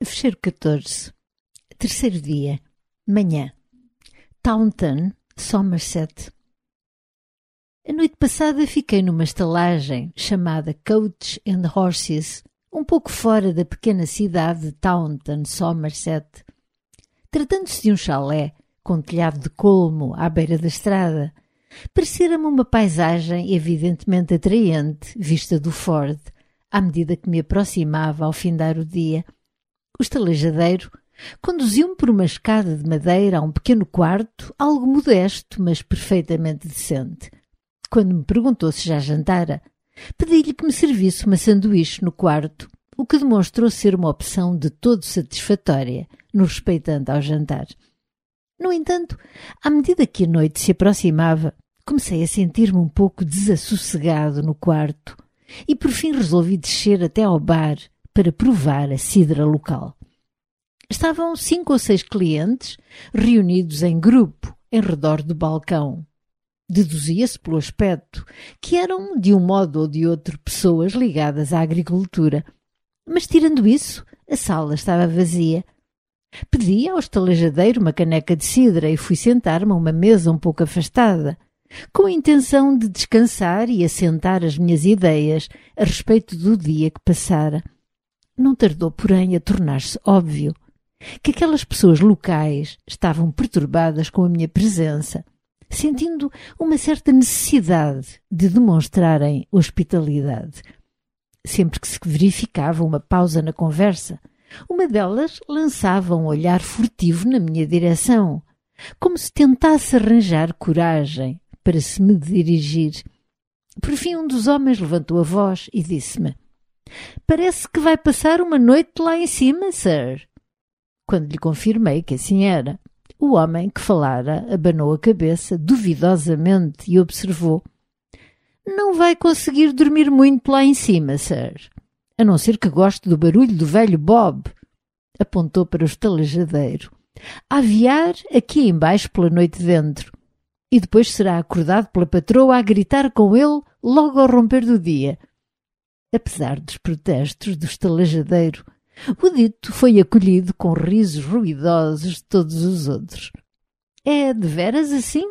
Fecheiro 14, terceiro dia, manhã, Taunton, Somerset. A noite passada fiquei numa estalagem chamada Coach and Horses, um pouco fora da pequena cidade de Taunton, Somerset. Tratando-se de um chalé com telhado de colmo à beira da estrada, parecera-me uma paisagem evidentemente atraente, vista do Ford, à medida que me aproximava ao findar o dia. O estalajadeiro conduziu-me por uma escada de madeira a um pequeno quarto, algo modesto, mas perfeitamente decente. Quando me perguntou se já jantara, pedi-lhe que me servisse uma sanduíche no quarto, o que demonstrou ser uma opção de todo satisfatória, no respeitante ao jantar. No entanto, à medida que a noite se aproximava, comecei a sentir-me um pouco desassossegado no quarto e por fim resolvi descer até ao bar para provar a cidra local. Estavam 5 ou 6 clientes reunidos em grupo em redor do balcão. Deduzia-se pelo aspecto que eram, de um modo ou de outro, pessoas ligadas à agricultura. Mas, tirando isso, a sala estava vazia. Pedi ao estalajadeiro uma caneca de cidra e fui sentar-me a uma mesa um pouco afastada, com a intenção de descansar e assentar as minhas ideias a respeito do dia que passara. Não tardou, porém, a tornar-se óbvio que aquelas pessoas locais estavam perturbadas com a minha presença, sentindo uma certa necessidade de demonstrarem hospitalidade. Sempre que se verificava uma pausa na conversa, uma delas lançava um olhar furtivo na minha direção, como se tentasse arranjar coragem para se me dirigir. Por fim, um dos homens levantou a voz e disse-me: "Parece que vai passar uma noite lá em cima, sir." Quando lhe confirmei que assim era, o homem que falara abanou a cabeça duvidosamente e observou: "Não vai conseguir dormir muito lá em cima, sir, a não ser que goste do barulho do velho Bob." Apontou para o estalajadeiro: "A aviar aqui embaixo pela noite dentro, e depois será acordado pela patroa a gritar com ele logo ao romper do dia." Apesar dos protestos do estalajadeiro, o dito foi acolhido com risos ruidosos de todos os outros. "É deveras assim?"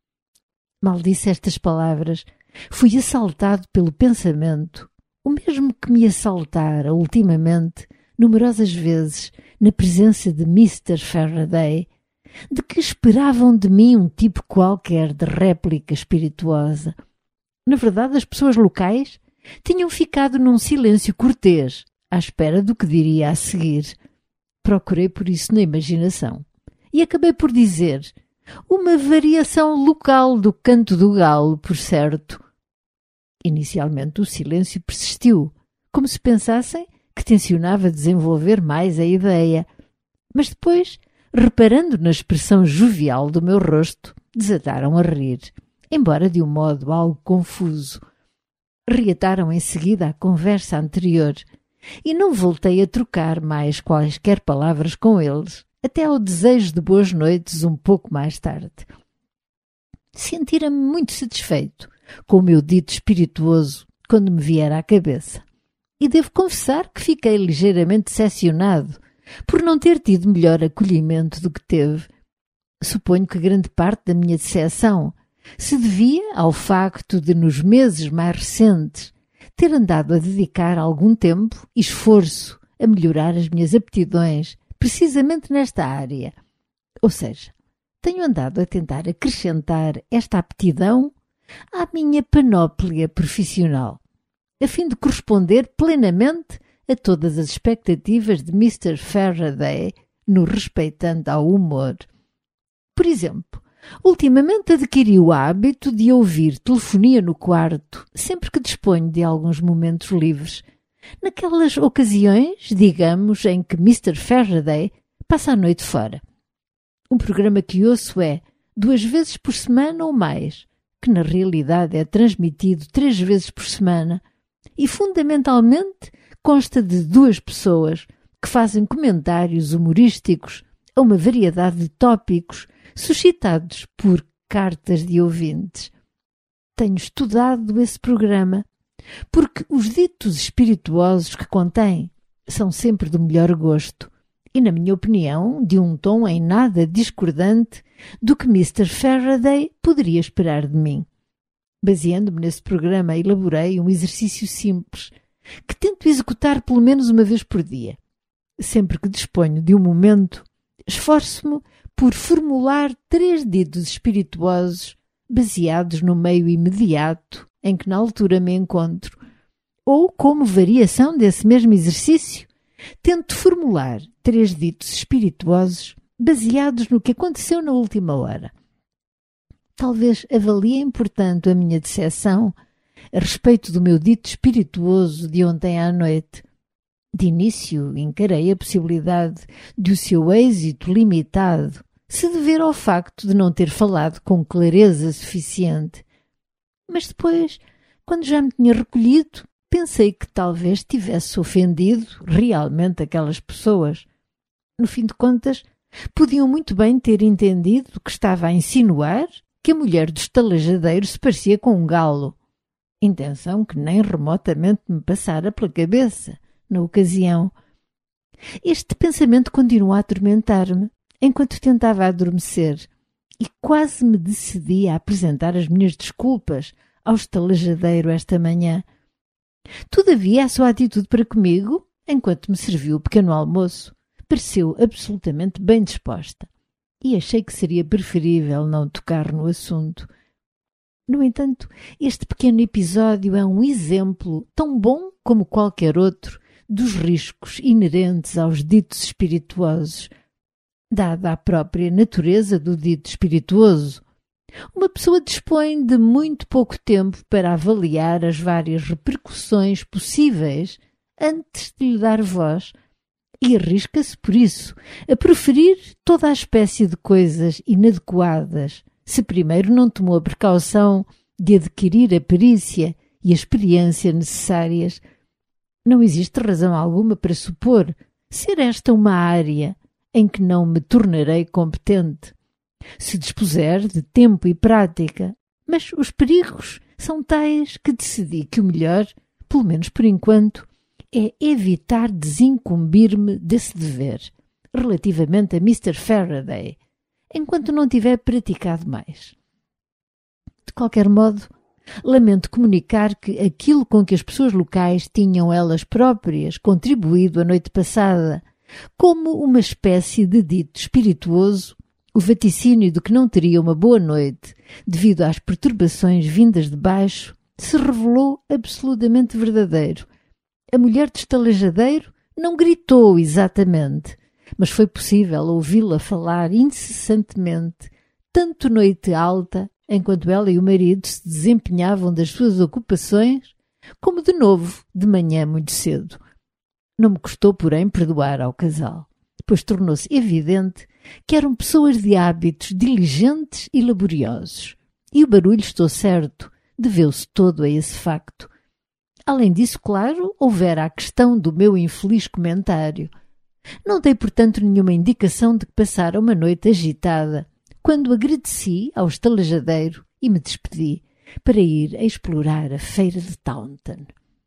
Mal disse estas palavras, fui assaltado pelo pensamento, o mesmo que me assaltara ultimamente numerosas vezes na presença de Mr. Faraday, de que esperavam de mim um tipo qualquer de réplica espirituosa. Na verdade, as pessoas locais tinham ficado num silêncio cortês, à espera do que diria a seguir. Procurei por isso na imaginação e acabei por dizer: "Uma variação local do canto do galo, por certo." Inicialmente o silêncio persistiu, como se pensassem que tencionava desenvolver mais a ideia, mas depois, reparando na expressão jovial do meu rosto, desataram a rir, embora de um modo algo confuso. Reataram em seguida a conversa anterior e não voltei a trocar mais quaisquer palavras com eles, até ao desejo de boas noites um pouco mais tarde. Sentira-me muito satisfeito com o meu dito espirituoso quando me viera à cabeça, e devo confessar que fiquei ligeiramente decepcionado por não ter tido melhor acolhimento do que teve. Suponho que grande parte da minha decepção se devia ao facto de, nos meses mais recentes, ter andado a dedicar algum tempo e esforço a melhorar as minhas aptidões precisamente nesta área. Ou seja, tenho andado a tentar acrescentar esta aptidão à minha panóplia profissional, a fim de corresponder plenamente a todas as expectativas de Mr. Faraday no respeitante ao humor. Por exemplo, ultimamente adquiri o hábito de ouvir telefonia no quarto sempre que disponho de alguns momentos livres, naquelas ocasiões, digamos, em que Mr. Faraday passa a noite fora. Um programa que ouço é 2 vezes por semana ou mais, que na realidade é transmitido 3 vezes por semana e fundamentalmente consta de 2 pessoas que fazem comentários humorísticos a uma variedade de tópicos suscitados por cartas de ouvintes. Tenho estudado esse programa porque os ditos espirituosos que contém são sempre do melhor gosto e, na minha opinião, de um tom em nada discordante do que Mr. Faraday poderia esperar de mim. Baseando-me nesse programa, elaborei um exercício simples que tento executar pelo menos uma vez por dia. Sempre que disponho de um momento, esforço-me por formular 3 ditos espirituosos baseados no meio imediato em que na altura me encontro, ou, como variação desse mesmo exercício, tento formular 3 ditos espirituosos baseados no que aconteceu na última hora. Talvez avaliem, portanto, a minha disseção a respeito do meu dito espirituoso de ontem à noite. De início, encarei a possibilidade de o seu êxito limitado se dever ao facto de não ter falado com clareza suficiente. Mas depois, quando já me tinha recolhido, pensei que talvez tivesse ofendido realmente aquelas pessoas. No fim de contas, podiam muito bem ter entendido que estava a insinuar que a mulher do estalajadeiro se parecia com um galo. Intenção que nem remotamente me passara pela cabeça na ocasião. Este pensamento continuou a atormentar-me enquanto tentava adormecer e quase me decidi a apresentar as minhas desculpas ao estalajadeiro esta manhã. Todavia, a sua atitude para comigo, enquanto me serviu o pequeno almoço, pareceu absolutamente bem disposta e achei que seria preferível não tocar no assunto. No entanto, este pequeno episódio é um exemplo tão bom como qualquer outro dos riscos inerentes aos ditos espirituosos. Dada a própria natureza do dito espirituoso, uma pessoa dispõe de muito pouco tempo para avaliar as várias repercussões possíveis antes de lhe dar voz e arrisca-se, por isso, a proferir toda a espécie de coisas inadequadas, se primeiro não tomou a precaução de adquirir a perícia e a experiência necessárias. Não existe razão alguma para supor ser esta uma área em que não me tornarei competente, se dispuser de tempo e prática, mas os perigos são tais que decidi que o melhor, pelo menos por enquanto, é evitar desincumbir-me desse dever, relativamente a Mr. Faraday, enquanto não tiver praticado mais. De qualquer modo, lamento comunicar que aquilo com que as pessoas locais tinham elas próprias contribuído a noite passada, como uma espécie de dito espirituoso, o vaticínio de que não teria uma boa noite devido às perturbações vindas de baixo, se revelou absolutamente verdadeiro. A mulher do estalajadeiro não gritou exatamente, mas foi possível ouvi-la falar incessantemente, tanto noite alta, enquanto ela e o marido se desempenhavam das suas ocupações, como de novo, de manhã muito cedo. Não me custou, porém, perdoar ao casal, pois tornou-se evidente que eram pessoas de hábitos diligentes e laboriosos, e o barulho, estou certo, deveu-se todo a esse facto. Além disso, claro, houvera a questão do meu infeliz comentário. Não dei, portanto, nenhuma indicação de que passara uma noite agitada, quando agradeci ao estalajadeiro e me despedi para ir a explorar a feira de Taunton.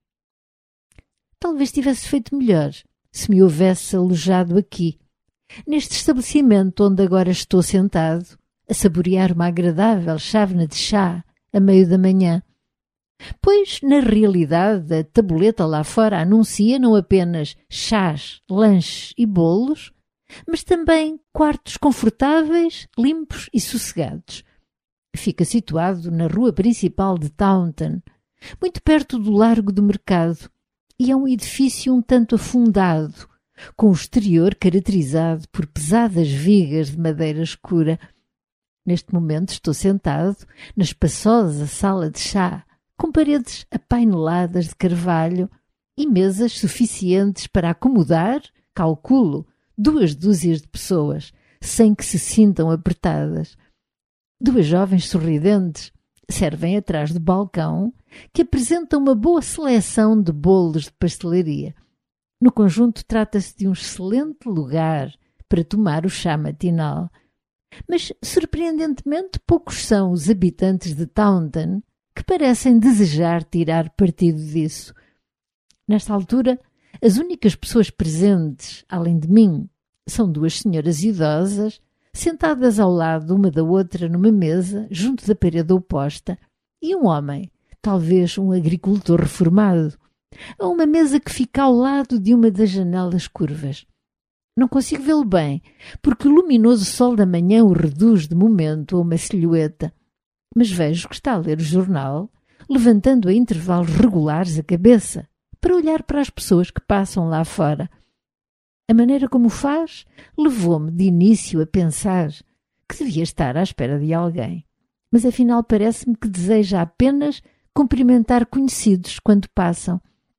Talvez tivesse feito melhor se me houvesse alojado aqui, neste estabelecimento onde agora estou sentado, a saborear uma agradável chávena de chá a meio da manhã. Pois, na realidade, a tabuleta lá fora anuncia não apenas chás, lanches e bolos, mas também quartos confortáveis, limpos e sossegados. Fica situado na rua principal de Taunton, muito perto do largo do mercado, e é um edifício um tanto afundado, com o exterior caracterizado por pesadas vigas de madeira escura. Neste momento estou sentado na espaçosa sala de chá, com paredes apaineladas de carvalho e mesas suficientes para acomodar, calculo, 2 dúzias de pessoas, sem que se sintam apertadas. 2 jovens sorridentes servem atrás do balcão, que apresenta uma boa seleção de bolos de pastelaria. No conjunto, trata-se de um excelente lugar para tomar o chá matinal. Mas, surpreendentemente, poucos são os habitantes de Taunton que parecem desejar tirar partido disso. Nesta altura, as únicas pessoas presentes, além de mim, São duas senhoras idosas, sentadas ao lado uma da outra numa mesa, junto da parede oposta, e um homem, talvez um agricultor reformado, a uma mesa que fica ao lado de uma das janelas curvas. Não consigo vê-lo bem, porque o luminoso sol da manhã o reduz de momento a uma silhueta, mas vejo que está a ler o jornal, levantando a intervalos regulares a cabeça, para olhar para as pessoas que passam lá fora. A maneira como o faz levou-me de início a pensar que devia estar à espera de alguém, mas afinal parece-me que deseja apenas cumprimentar conhecidos quando passam.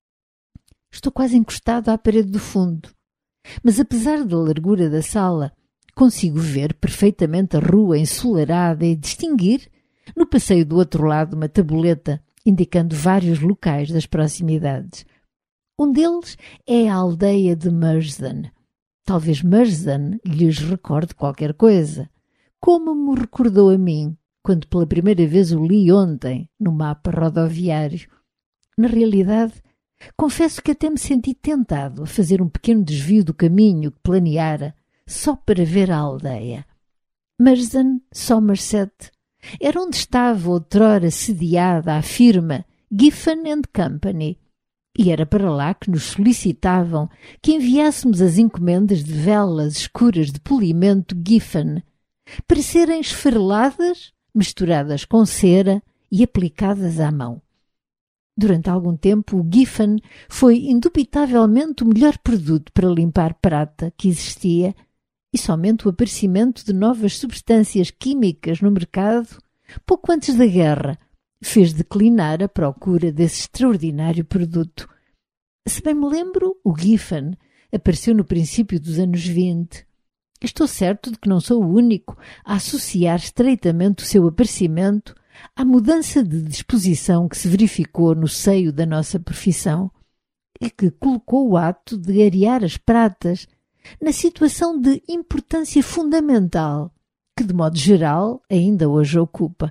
Estou quase encostado à parede do fundo, mas apesar da largura da sala, consigo ver perfeitamente a rua ensolarada e distinguir, no passeio do outro lado, uma tabuleta indicando vários locais das proximidades. Um deles é a aldeia de Mersden. Talvez Mersden lhes recorde qualquer coisa, como me recordou a mim, quando pela primeira vez o li ontem no mapa rodoviário. Na realidade, confesso que até me senti tentado a fazer um pequeno desvio do caminho que planeara, só para ver a aldeia. Mersden, Somerset, era onde estava outrora sediada a firma Giffen & Company, e era para lá que nos solicitavam que enviássemos as encomendas de velas escuras de polimento Giffen, para serem esfareladas, misturadas com cera e aplicadas à mão. Durante algum tempo, o Giffen foi indubitavelmente o melhor produto para limpar prata que existia, e somente o aparecimento de novas substâncias químicas no mercado, pouco antes da guerra, fez declinar a procura desse extraordinário produto. Se bem me lembro, o Giffen apareceu no princípio dos anos 20. Estou certo de que não sou o único a associar estreitamente o seu aparecimento à mudança de disposição que se verificou no seio da nossa profissão e que colocou o ato de arear as pratas na situação de importância fundamental que, de modo geral, ainda hoje ocupa.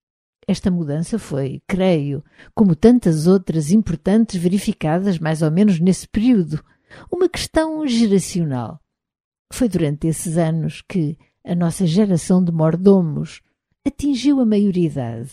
Esta mudança foi, creio, como tantas outras importantes verificadas mais ou menos nesse período, uma questão geracional. Foi durante esses anos que a nossa geração de mordomos atingiu a maioridade,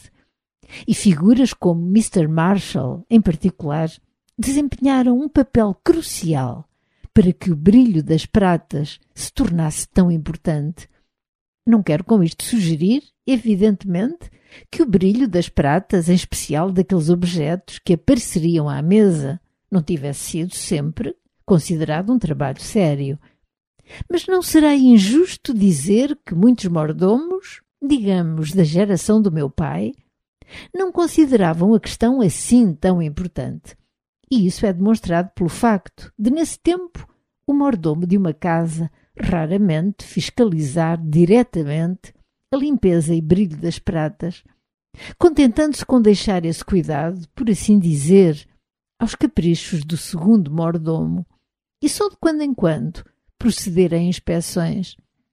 e figuras como Mr. Marshall, em particular, desempenharam um papel crucial para que o brilho das pratas se tornasse tão importante. Não quero com isto sugerir, evidentemente, que o brilho das pratas, em especial daqueles objetos que apareceriam à mesa, não tivesse sido sempre considerado um trabalho sério. Mas não será injusto dizer que muitos mordomos, digamos da geração do meu pai, não consideravam a questão assim tão importante. E isso é demonstrado pelo facto de, nesse tempo, o mordomo de uma casa raramente fiscalizar diretamente a limpeza e brilho das pratas, contentando-se com deixar esse cuidado, por assim dizer, aos caprichos do segundo mordomo, e só de quando em quando proceder a inspeções.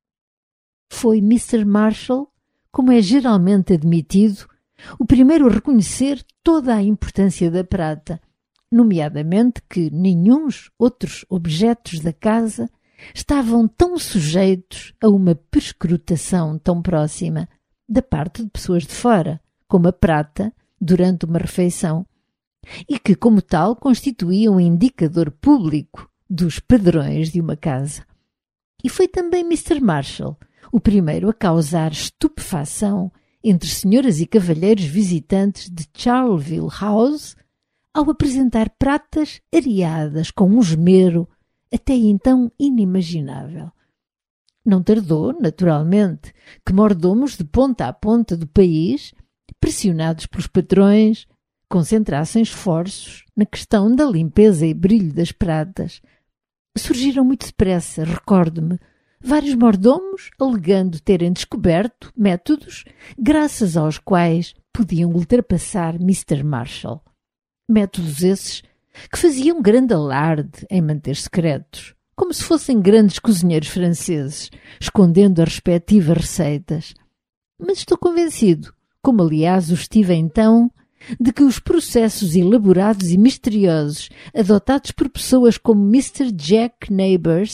Foi Mr. Marshall, como é geralmente admitido, o primeiro a reconhecer toda a importância da prata, nomeadamente que nenhuns outros objetos da casa estavam tão sujeitos a uma perscrutação tão próxima da parte de pessoas de fora, como a prata, durante uma refeição, e que, como tal, constituíam um indicador público dos padrões de uma casa. E foi também Mr. Marshall o primeiro a causar estupefação entre senhoras e cavalheiros visitantes de Charleville House ao apresentar pratas areadas com um esmero até então inimaginável. Não tardou, naturalmente, que mordomos de ponta a ponta do país, pressionados pelos patrões, concentrassem esforços na questão da limpeza e brilho das pratas. Surgiram muito depressa, recordo-me, vários mordomos alegando terem descoberto métodos graças aos quais podiam ultrapassar Mr. Marshall. Métodos esses que faziam grande alarde em manter secretos, como se fossem grandes cozinheiros franceses, escondendo as respectivas receitas. Mas estou convencido, como aliás o estive então, de que os processos elaborados e misteriosos adotados por pessoas como Mr. Jack Neighbours,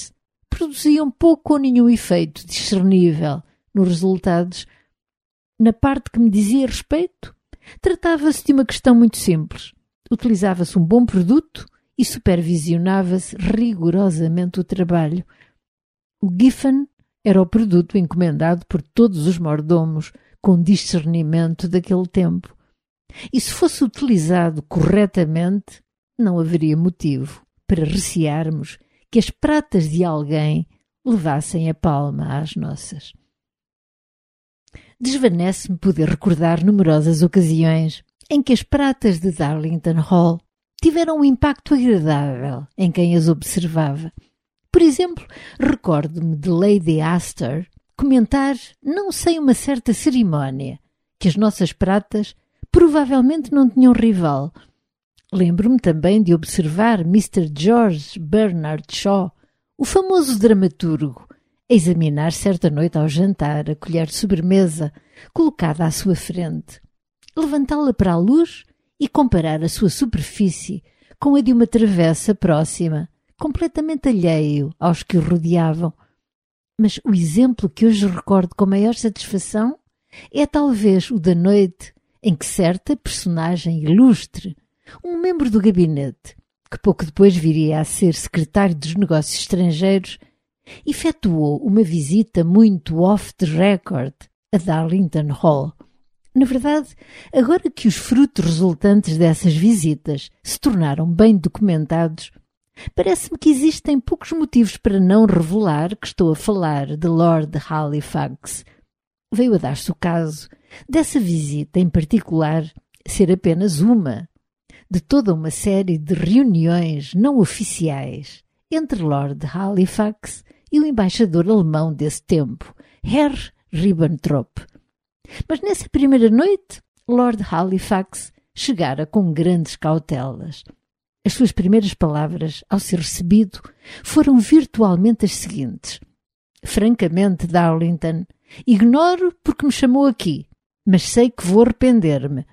produziam pouco ou nenhum efeito discernível nos resultados. Na parte que me dizia respeito, tratava-se de uma questão muito simples. Utilizava-se um bom produto e supervisionava-se rigorosamente o trabalho. O Giffen era o produto encomendado por todos os mordomos com discernimento daquele tempo. E se fosse utilizado corretamente, não haveria motivo para recearmos que as pratas de alguém levassem a palma às nossas. Desvanece-me poder recordar numerosas ocasiões em que as pratas de Darlington Hall tiveram um impacto agradável em quem as observava. Por exemplo, recordo-me de Lady Astor comentar, não sem uma certa cerimónia, que as nossas pratas provavelmente não tinham rival. Lembro-me também de observar Mr. George Bernard Shaw, o famoso dramaturgo, a examinar certa noite ao jantar a colher de sobremesa colocada à sua frente, levantá-la para a luz e comparar a sua superfície com a de uma travessa próxima, completamente alheio aos que o rodeavam. Mas o exemplo que hoje recordo com maior satisfação é talvez o da noite em que certa personagem ilustre, um membro do gabinete, que pouco depois viria a ser secretário dos negócios estrangeiros, efetuou uma visita muito off the record a Darlington Hall. Na verdade, agora que os frutos resultantes dessas visitas se tornaram bem documentados, parece-me que existem poucos motivos para não revelar que estou a falar de Lord Halifax. Veio a dar-se o caso dessa visita em particular ser apenas uma de toda uma série de reuniões não oficiais entre Lord Halifax e o embaixador alemão desse tempo, Herr Ribbentrop. Mas nessa primeira noite, Lord Halifax chegara com grandes cautelas. As suas primeiras palavras, ao ser recebido, foram virtualmente as seguintes: francamente, Darlington, ignoro porque me chamou aqui, mas sei que vou arrepender-me.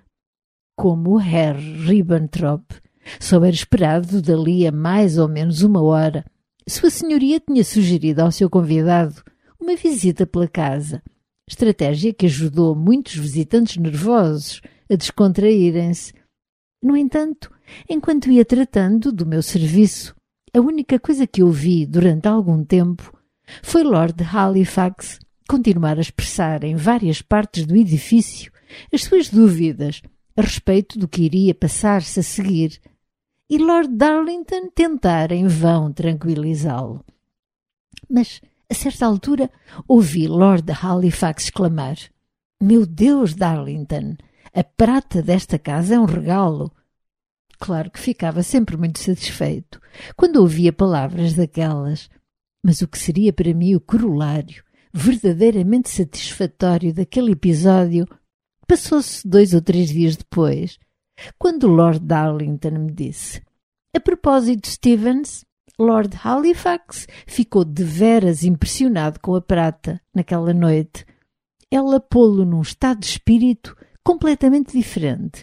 Como o Herr Ribbentrop soubera esperado dali a mais ou menos uma hora, Sua Senhoria tinha sugerido ao seu convidado uma visita pela casa, estratégia que ajudou muitos visitantes nervosos a descontraírem-se. No entanto, enquanto ia tratando do meu serviço, a única coisa que ouvi durante algum tempo foi Lord Halifax continuar a expressar em várias partes do edifício as suas dúvidas a respeito do que iria passar-se a seguir, e Lord Darlington tentar em vão tranquilizá-lo. Mas, a certa altura, ouvi Lord Halifax exclamar: "Meu Deus, Darlington, a prata desta casa é um regalo." Claro que ficava sempre muito satisfeito quando ouvia palavras daquelas, mas o que seria para mim o corolário verdadeiramente satisfatório daquele episódio passou-se 2 ou 3 dias depois, quando Lord Darlington me disse: "A propósito, Stevens, Lord Halifax ficou deveras impressionado com a prata naquela noite. Ela pô-lo num estado de espírito completamente diferente."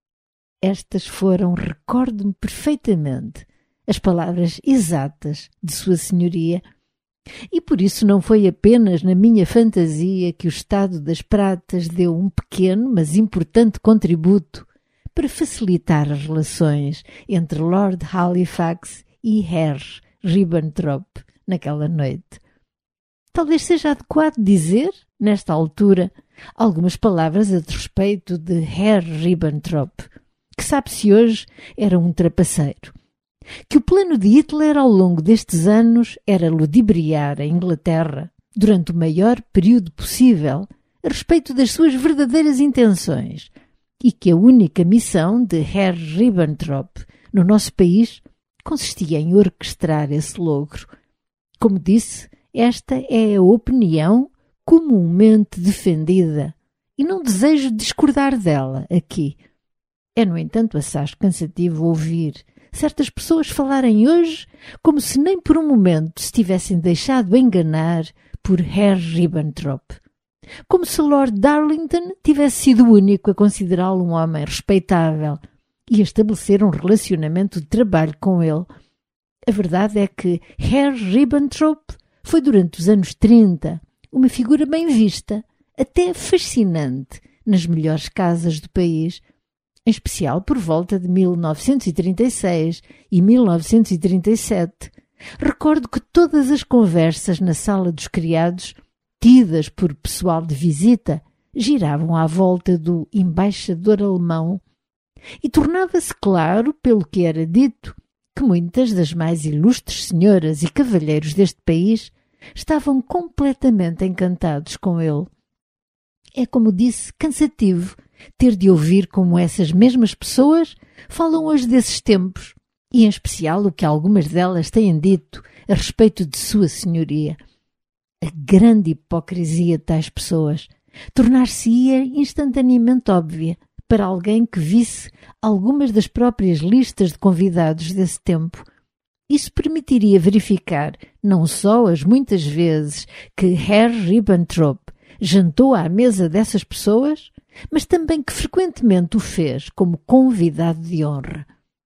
Estas foram, recordo-me perfeitamente, as palavras exatas de Sua Senhoria. E por isso não foi apenas na minha fantasia que o estado das pratas deu um pequeno, mas importante contributo para facilitar as relações entre Lord Halifax e Herr Ribbentrop naquela noite. Talvez seja adequado dizer, nesta altura, algumas palavras a respeito de Herr Ribbentrop, que sabe-se hoje era um trapaceiro. Que o plano de Hitler ao longo destes anos era ludibriar a Inglaterra durante o maior período possível a respeito das suas verdadeiras intenções e que a única missão de Herr Ribbentrop no nosso país consistia em orquestrar esse logro. Como disse, esta é a opinião comumente defendida e não desejo discordar dela aqui. É, no entanto, assaz cansativo ouvir certas pessoas falarem hoje como se nem por um momento se tivessem deixado enganar por Herr Ribbentrop. Como se Lord Darlington tivesse sido o único a considerá-lo um homem respeitável e a estabelecer um relacionamento de trabalho com ele. A verdade é que Herr Ribbentrop foi durante os anos 30 uma figura bem vista, até fascinante, nas melhores casas do país, em especial por volta de 1936 e 1937. Recordo que todas as conversas na sala dos criados, tidas por pessoal de visita, giravam à volta do embaixador alemão e tornava-se claro, pelo que era dito, que muitas das mais ilustres senhoras e cavalheiros deste país estavam completamente encantados com ele. É, como disse, cansativo ter de ouvir como essas mesmas pessoas falam hoje desses tempos, e em especial o que algumas delas têm dito a respeito de Sua Senhoria. A grande hipocrisia de tais pessoas tornar-se-ia instantaneamente óbvia para alguém que visse algumas das próprias listas de convidados desse tempo. Isso permitiria verificar não só as muitas vezes que Herr Ribbentrop jantou à mesa dessas pessoas, mas também que frequentemente o fez como convidado de honra.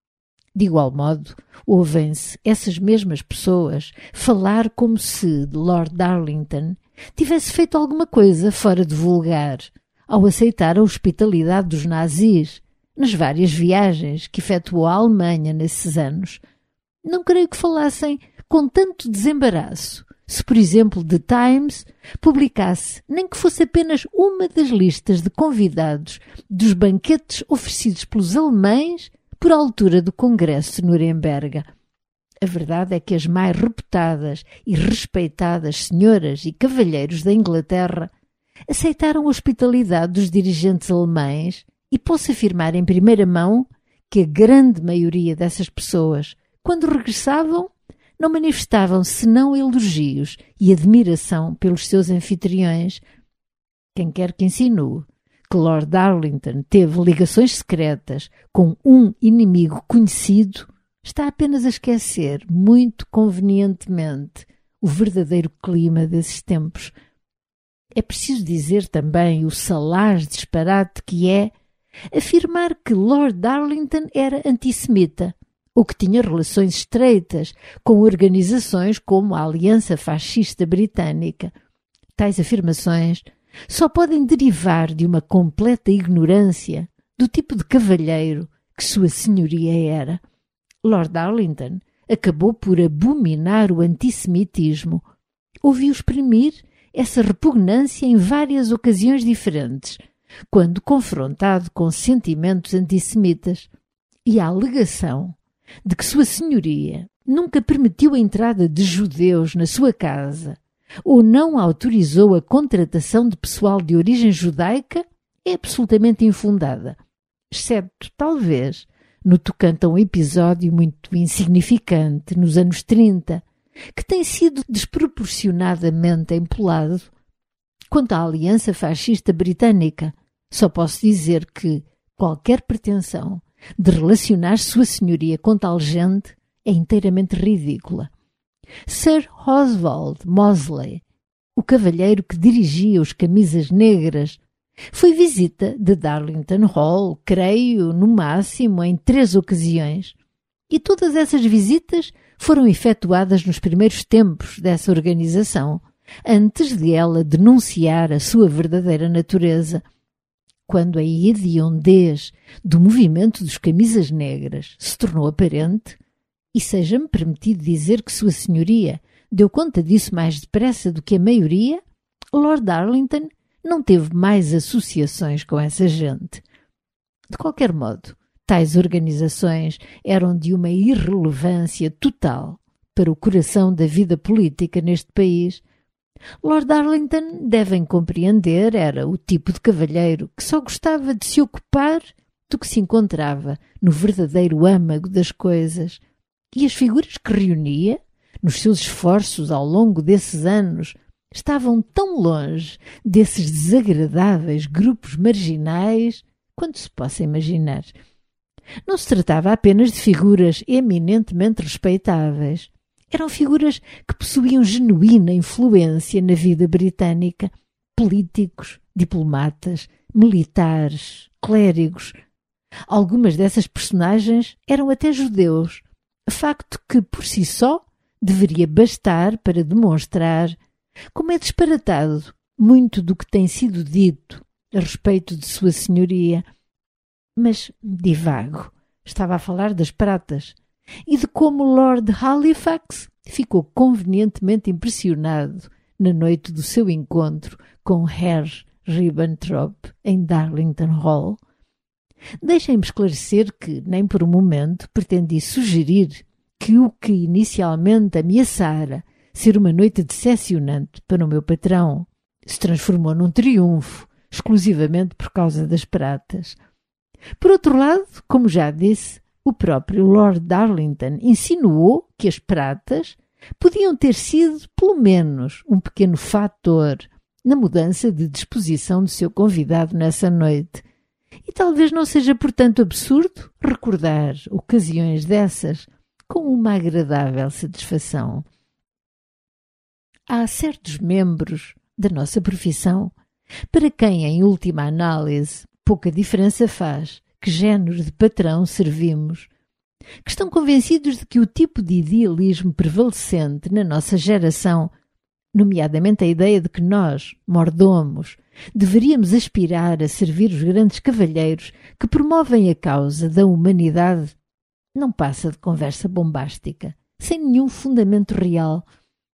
De igual modo, ouvem-se essas mesmas pessoas falar como se Lord Darlington tivesse feito alguma coisa fora de vulgar ao aceitar a hospitalidade dos nazis nas várias viagens que efetuou à Alemanha nesses anos. Não creio que falassem com tanto desembaraço se, por exemplo, The Times publicasse, nem que fosse apenas uma das listas de convidados dos banquetes oferecidos pelos alemães por altura do Congresso de Nuremberg. A verdade é que as mais reputadas e respeitadas senhoras e cavalheiros da Inglaterra aceitaram a hospitalidade dos dirigentes alemães e posso afirmar em primeira mão que a grande maioria dessas pessoas, quando regressavam, não manifestavam senão elogios e admiração pelos seus anfitriões. Quem quer que insinue que Lord Darlington teve ligações secretas com um inimigo conhecido está apenas a esquecer, muito convenientemente, o verdadeiro clima desses tempos. É preciso dizer também o salaz disparate que é afirmar que Lord Darlington era antissemita, ou que tinha relações estreitas com organizações como a Aliança Fascista Britânica. Tais afirmações só podem derivar de uma completa ignorância do tipo de cavalheiro que Sua Senhoria era. Lord Darlington acabou por abominar o antissemitismo. Ouviu exprimir essa repugnância em várias ocasiões diferentes, quando confrontado com sentimentos antissemitas, e a alegação de que Sua Senhoria nunca permitiu a entrada de judeus na sua casa ou não autorizou a contratação de pessoal de origem judaica é absolutamente infundada, exceto, talvez, no tocante a um episódio muito insignificante nos anos 30, que tem sido desproporcionadamente empolado. Quanto à Aliança Fascista Britânica, só posso dizer que qualquer pretensão de relacionar Sua Senhoria com tal gente é inteiramente ridícula. Sir Oswald Mosley, o cavalheiro que dirigia os Camisas Negras, foi visita de Darlington Hall, creio, no máximo em 3 ocasiões, e todas essas visitas foram efetuadas nos primeiros tempos dessa organização, antes de ela denunciar a sua verdadeira natureza. Quando a hediondez do movimento dos Camisas Negras se tornou aparente, e seja-me permitido dizer que Sua Senhoria deu conta disso mais depressa do que a maioria, Lord Darlington não teve mais associações com essa gente. De qualquer modo, tais organizações eram de uma irrelevância total para o coração da vida política neste país. Lord Darlington, devem compreender, era o tipo de cavalheiro que só gostava de se ocupar do que se encontrava no verdadeiro âmago das coisas, e as figuras que reunia, nos seus esforços ao longo desses anos, estavam tão longe desses desagradáveis grupos marginais quanto se possa imaginar. Não se tratava apenas de figuras eminentemente respeitáveis. Eram figuras que possuíam genuína influência na vida britânica. Políticos, diplomatas, militares, clérigos. Algumas dessas personagens eram até judeus, facto que, por si só, deveria bastar para demonstrar como é disparatado muito do que tem sido dito a respeito de Sua Senhoria. Mas divago. Estava a falar das pratas e de como Lord Halifax ficou convenientemente impressionado na noite do seu encontro com Herr Ribbentrop em Darlington Hall. Deixem-me esclarecer que, nem por um momento, pretendi sugerir que o que inicialmente ameaçara ser uma noite decepcionante para o meu patrão se transformou num triunfo, exclusivamente por causa das pratas. Por outro lado, como já disse, o próprio Lord Darlington insinuou que as pratas podiam ter sido, pelo menos, um pequeno fator na mudança de disposição do seu convidado nessa noite. E talvez não seja, portanto, absurdo recordar ocasiões dessas com uma agradável satisfação. Há certos membros da nossa profissão para quem, em última análise, pouca diferença faz que género de patrão servimos, que estão convencidos de que o tipo de idealismo prevalecente na nossa geração, nomeadamente a ideia de que nós, mordomos, deveríamos aspirar a servir os grandes cavalheiros que promovem a causa da humanidade, não passa de conversa bombástica, sem nenhum fundamento real.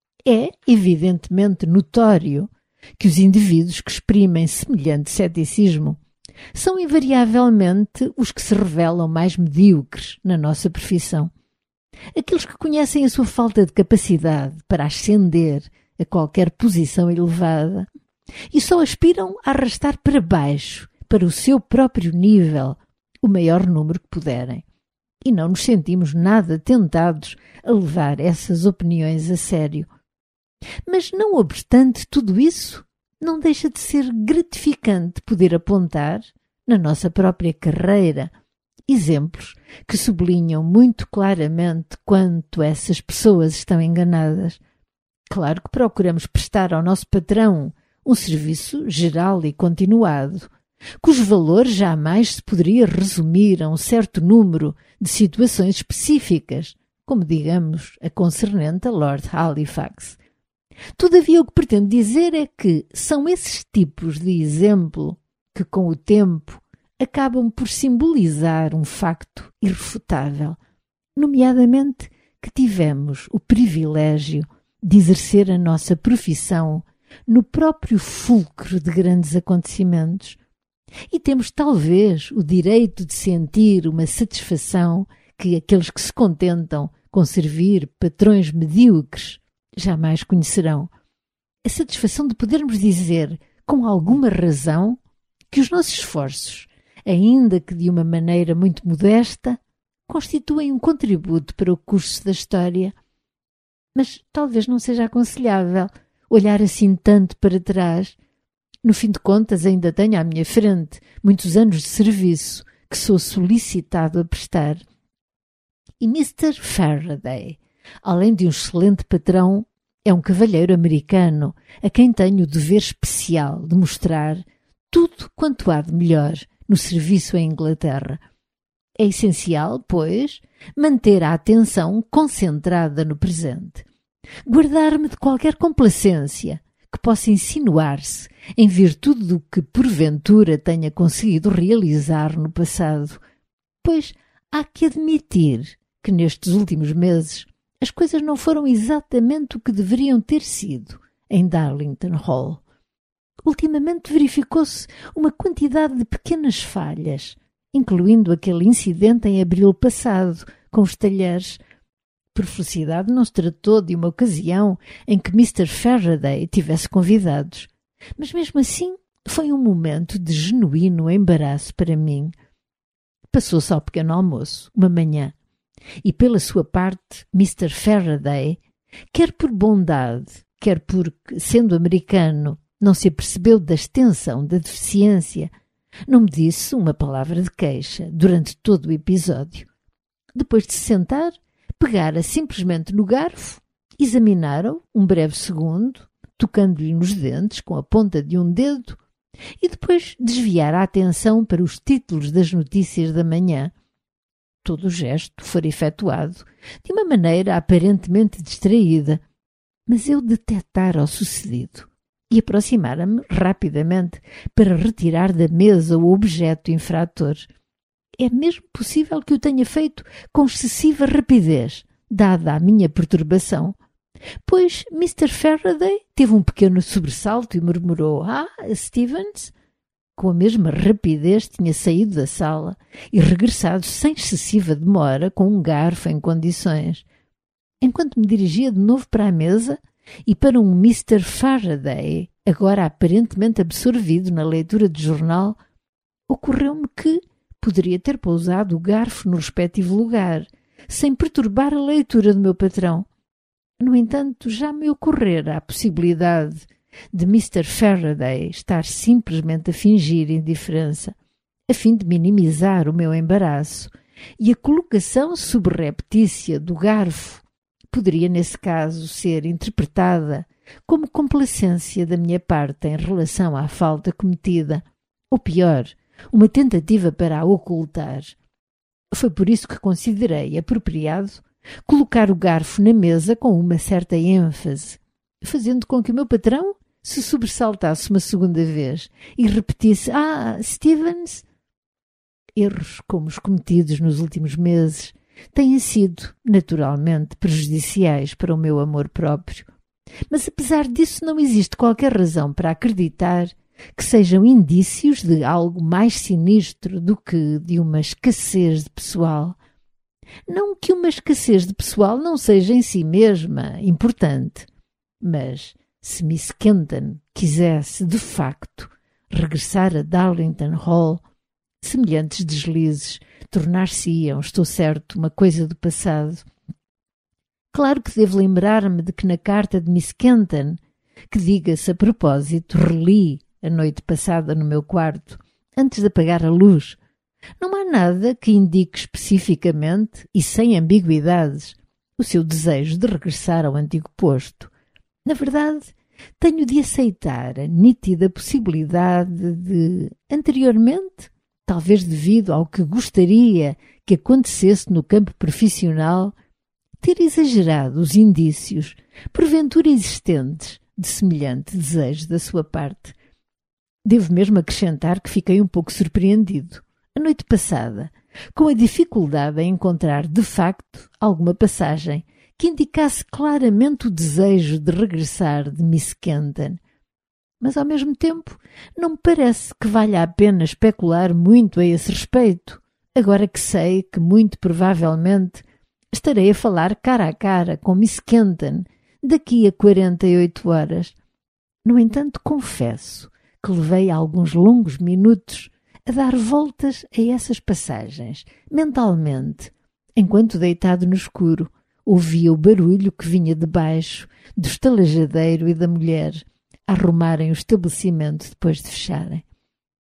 É, evidentemente, notório que os indivíduos que exprimem semelhante ceticismo são invariavelmente os que se revelam mais medíocres na nossa profissão. Aqueles que conhecem a sua falta de capacidade para ascender a qualquer posição elevada e só aspiram a arrastar para baixo, para o seu próprio nível, o maior número que puderem. E não nos sentimos nada tentados a levar essas opiniões a sério. Mas, não obstante tudo isso, não deixa de ser gratificante poder apontar, na nossa própria carreira, exemplos que sublinham muito claramente quanto essas pessoas estão enganadas. Claro que procuramos prestar ao nosso patrão um serviço geral e continuado, cujo valor jamais se poderia resumir a um certo número de situações específicas, como, digamos, a concernente a Lord Halifax. Todavia, o que pretendo dizer é que são esses tipos de exemplo que, com o tempo, acabam por simbolizar um facto irrefutável, nomeadamente que tivemos o privilégio de exercer a nossa profissão no próprio fulcro de grandes acontecimentos e temos talvez o direito de sentir uma satisfação que aqueles que se contentam com servir patrões medíocres jamais conhecerão. A satisfação de podermos dizer, com alguma razão, que os nossos esforços, ainda que de uma maneira muito modesta, constituem um contributo para o curso da história. Mas talvez não seja aconselhável olhar assim tanto para trás. No fim de contas, ainda tenho à minha frente muitos anos de serviço que sou solicitado a prestar. E Mr. Faraday, além de um excelente patrão, é um cavalheiro americano a quem tenho o dever especial de mostrar tudo quanto há de melhor no serviço à Inglaterra. É essencial, pois, manter a atenção concentrada no presente. Guardar-me de qualquer complacência que possa insinuar-se em virtude do que porventura tenha conseguido realizar no passado, pois há que admitir que nestes últimos meses as coisas não foram exatamente o que deveriam ter sido em Darlington Hall. Ultimamente verificou-se uma quantidade de pequenas falhas, incluindo aquele incidente em abril passado com os talheres. Por felicidade, não se tratou de uma ocasião em que Mr. Faraday tivesse convidados, mas mesmo assim foi um momento de genuíno embaraço para mim. Passou-se ao pequeno almoço, uma manhã, e pela sua parte, Mr. Faraday, quer por bondade, quer porque, sendo americano, não se apercebeu da extensão da deficiência, não me disse uma palavra de queixa durante todo o episódio. Depois de se sentar, pegara simplesmente no garfo, examinara-o um breve segundo, tocando-lhe nos dentes com a ponta de um dedo, e depois desviara a atenção para os títulos das notícias da manhã. todo o gesto fora efetuado de uma maneira aparentemente distraída, mas eu detectara o sucedido e aproximara-me rapidamente para retirar da mesa o objeto infrator. É mesmo possível que o tenha feito com excessiva rapidez, dada a minha perturbação, pois Mr. Faraday teve um pequeno sobressalto e murmurou: "Ah, Stevens?" Com a mesma rapidez tinha saído da sala e regressado sem excessiva demora com um garfo em condições. Enquanto me dirigia de novo para a mesa e para um Mr. Faraday, agora aparentemente absorvido na leitura de jornal, ocorreu-me que poderia ter pousado o garfo no respectivo lugar, sem perturbar a leitura do meu patrão. No entanto, já me ocorrera a possibilidade de Mr. Faraday estar simplesmente a fingir indiferença, a fim de minimizar o meu embaraço, e a colocação subreptícia do garfo poderia, nesse caso, ser interpretada como complacência da minha parte em relação à falta cometida, ou pior, uma tentativa para a ocultar. Foi por isso que considerei apropriado colocar o garfo na mesa com uma certa ênfase, fazendo com que o meu patrão se sobressaltasse uma segunda vez e repetisse: "Ah, Stevens?" Erros como os cometidos nos últimos meses têm sido, naturalmente, prejudiciais para o meu amor próprio, mas apesar disso não existe qualquer razão para acreditar que sejam indícios de algo mais sinistro do que de uma escassez de pessoal. Não que uma escassez de pessoal não seja em si mesma importante, mas se Miss Kenton quisesse, de facto, regressar a Darlington Hall, semelhantes deslizes tornar-se-iam, estou certo, uma coisa do passado. Claro que devo lembrar-me de que na carta de Miss Kenton, que, diga-se a propósito, reli a noite passada no meu quarto, antes de apagar a luz, não há nada que indique especificamente e sem ambiguidades o seu desejo de regressar ao antigo posto. Na verdade, tenho de aceitar a nítida possibilidade de, anteriormente, talvez devido ao que gostaria que acontecesse no campo profissional, ter exagerado os indícios, porventura existentes, de semelhante desejo da sua parte. Devo mesmo acrescentar que fiquei um pouco surpreendido, a noite passada, com a dificuldade em encontrar, de facto, alguma passagem que indicasse claramente o desejo de regressar de Miss Kenton. Mas, ao mesmo tempo, não me parece que valha a pena especular muito a esse respeito, agora que sei que, muito provavelmente, estarei a falar cara a cara com Miss Kenton daqui a 48 horas. No entanto, confesso que levei alguns longos minutos a dar voltas a essas passagens, mentalmente, enquanto, deitado no escuro, ouvia o barulho que vinha de baixo do estalajadeiro e da mulher a arrumarem o estabelecimento depois de fecharem.